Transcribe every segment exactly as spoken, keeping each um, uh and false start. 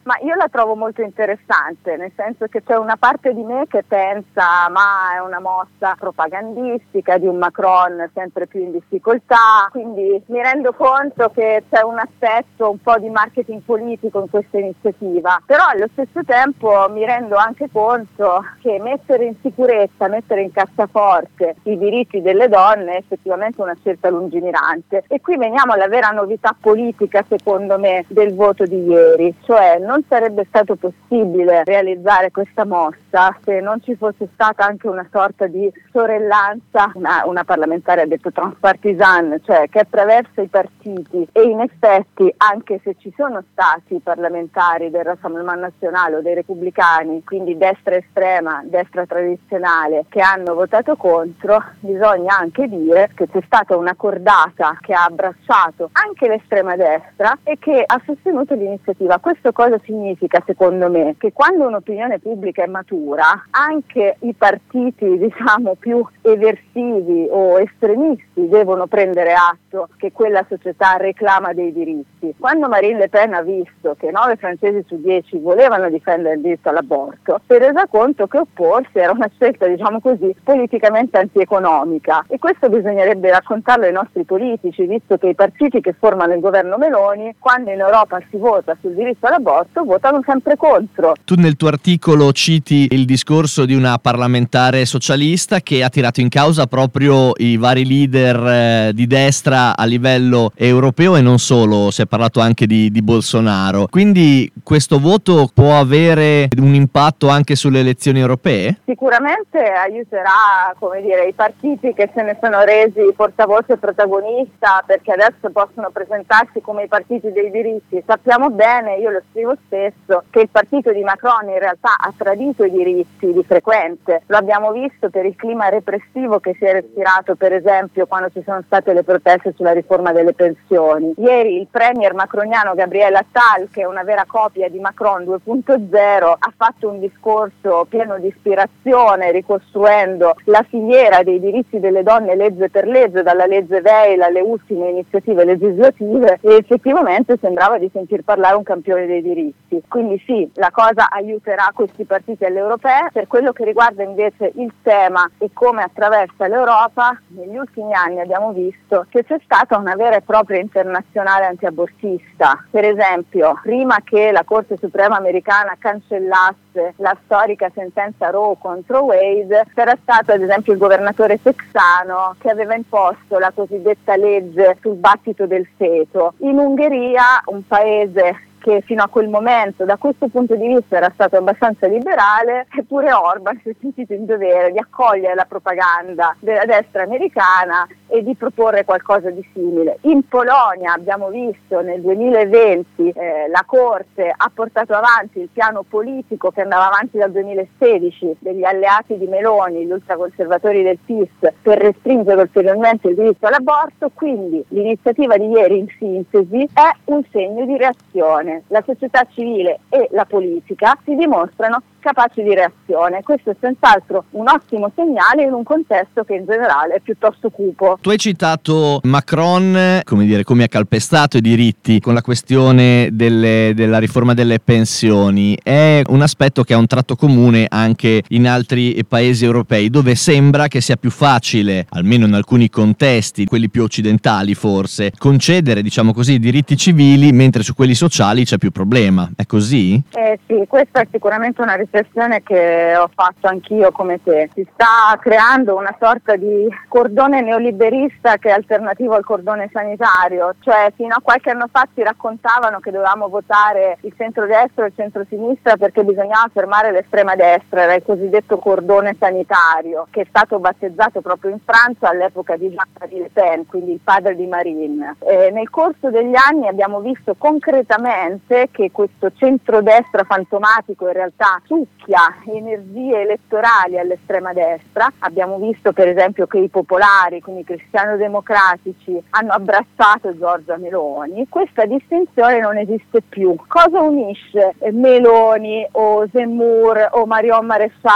Ma io la trovo molto interessante, nel senso che c'è una parte di me che pensa ma è una mossa propagandistica di un Macron sempre più in difficoltà, quindi mi rendo conto che c'è un aspetto un po' di marketing politico in questa iniziativa, però allo stesso tempo mi rendo anche conto che mettere in sicurezza, mettere in cassaforte i diritti delle donne è effettivamente una scelta lungimirante. E qui veniamo alla vera novità politica, secondo me, del voto di ieri, cioè non sarebbe stato possibile realizzare questa mossa se non ci fosse stata anche una sorta di sorellanza, una, una parlamentare ha detto transpartisan, cioè che attraversa i partiti, e in effetti anche se ci sono stati parlamentari del Rassemblement Nazionale o dei repubblicani, quindi destra estrema, destra tradizionale, che hanno votato contro, bisogna anche dire che c'è stata una cordata che ha abbracciato anche l'estrema destra e che ha sostenuto l'iniziativa. Questo cosa significa, secondo me? Che quando un'opinione pubblica è matura, anche i partiti, diciamo, più eversivi o estremisti devono prendere atto che quella società reclama dei diritti. Quando Marine Le Pen ha visto che nove francesi su dieci volevano difendere il diritto all'aborto, si è resa conto che opporsi era una scelta, diciamo così, politicamente antieconomica, e questo bisognerebbe raccontarlo ai nostri politici, visto che i partiti che formano il governo Meloni, quando in Europa si vota sul diritto all'aborto, votano sempre contro. Tu nel tuo articolo citi il discorso di una parlamentare socialista che ha tirato in causa proprio i vari leader eh, di destra a livello europeo e non solo, si è parlato anche di, di Bolsonaro. Quindi questo voto può avere un impatto anche sulle elezioni europee? Sicuramente aiuterà, come dire, i partiti che se ne sono resi portavoce e protagonista, perché adesso possono presentarsi come i partiti dei diritti. Sappiamo bene, io lo scrivo spesso, che il partito di Macron in realtà ha tradito i diritti di frequente. Lo abbiamo visto per il clima repressivo che si è respirato, per esempio, quando ci sono state le proteste sulla riforma delle pensioni. Ieri il premier macroniano Gabriel Attal, che è una vera copia di Macron due punto zero, ha fatto un discorso pieno di ispirazione, ricostruendo la filiera dei diritti delle donne legge per legge, dalla legge Veil alle ultime iniziative legislative, e effettivamente sembrava di sentir parlare un campione dei diritti. Quindi sì, la cosa aiuterà questi partiti alle europee. Per quello che riguarda invece il tema e come attraversa l'Europa, negli ultimi anni abbiamo visto che c'è stata una vera e propria internazionale antiabortista. Per esempio, prima che la Corte Suprema americana cancellasse la storica sentenza Roe contro Wade, c'era stato ad esempio il governatore texano che aveva imposto la cosiddetta legge sul battito del feto. In Ungheria, un paese che fino a quel momento da questo punto di vista era stato abbastanza liberale, eppure Orban si è sentito in dovere di accogliere la propaganda della destra americana e di proporre qualcosa di simile. In Polonia abbiamo visto nel duemilaventi eh, la Corte ha portato avanti il piano politico che andava avanti dal duemilasedici degli alleati di Meloni, gli ultraconservatori del P I S, per restringere ulteriormente il diritto all'aborto. Quindi l'iniziativa di ieri, in sintesi, è un segno di reazione. La società civile e la politica si dimostrano capaci di reazione. Questo è senz'altro un ottimo segnale in un contesto che in generale è piuttosto cupo. Tu hai citato Macron, come dire, come ha calpestato i diritti con la questione delle, della riforma delle pensioni. È un aspetto che ha un tratto comune anche in altri paesi europei, dove sembra che sia più facile, almeno in alcuni contesti, quelli più occidentali forse, concedere, diciamo così, i diritti civili, mentre su quelli sociali c'è più problema. È così? Eh sì, questa è sicuramente una riflessione che ho fatto anch'io come te. Si sta creando una sorta di cordone neoliberista che è alternativo al cordone sanitario, cioè fino a qualche anno fa si raccontavano che dovevamo votare il centrodestra e il centrosinistra perché bisognava fermare l'estrema destra, era il cosiddetto cordone sanitario, che è stato battezzato proprio in Francia all'epoca di Jean-Marie Le Pen, quindi il padre di Marine. E nel corso degli anni abbiamo visto concretamente che questo centrodestra fantomatico in realtà succhia energie elettorali all'estrema destra. Abbiamo visto per esempio che i popolari, quindi i cristiano-democratici, hanno abbracciato Giorgia Meloni. Questa distinzione non esiste più. Cosa unisce Meloni o Zemmour o Marion Maréchal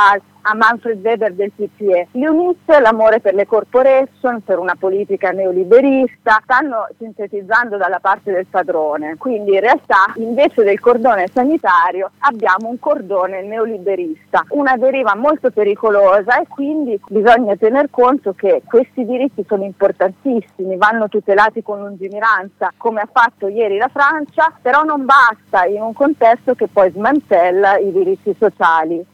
a Manfred Weber del P P E. Li unisce l'amore per le corporation, per una politica neoliberista, stanno sintetizzando dalla parte del padrone. Quindi in realtà invece del cordone sanitario abbiamo un cordone neoliberista, una deriva molto pericolosa, e quindi bisogna tener conto che questi diritti sono importantissimi, vanno tutelati con lungimiranza come ha fatto ieri la Francia, però non basta in un contesto che poi smantella i diritti sociali.